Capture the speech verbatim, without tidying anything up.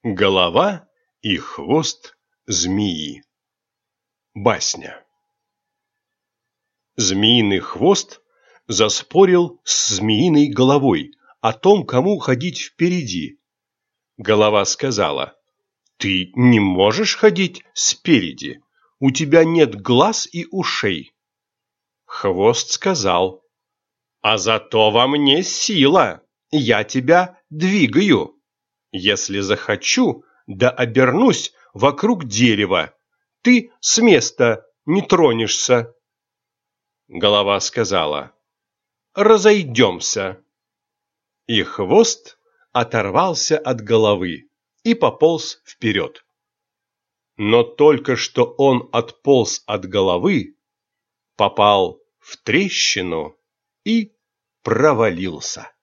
Голова и хвост змеи. Басня. Змеиный хвост заспорил с змеиной головой о том, кому ходить впереди. Голова сказала: «Ты не можешь ходить спереди, у тебя нет глаз и ушей». Хвост сказал: «А зато во мне сила, я тебя двигаю. Если захочу, да обернусь вокруг дерева, ты с места не тронешься». Голова сказала: «Разойдемся». И хвост оторвался от головы и пополз вперед. Но только что он отполз от головы, попал в трещину и провалился.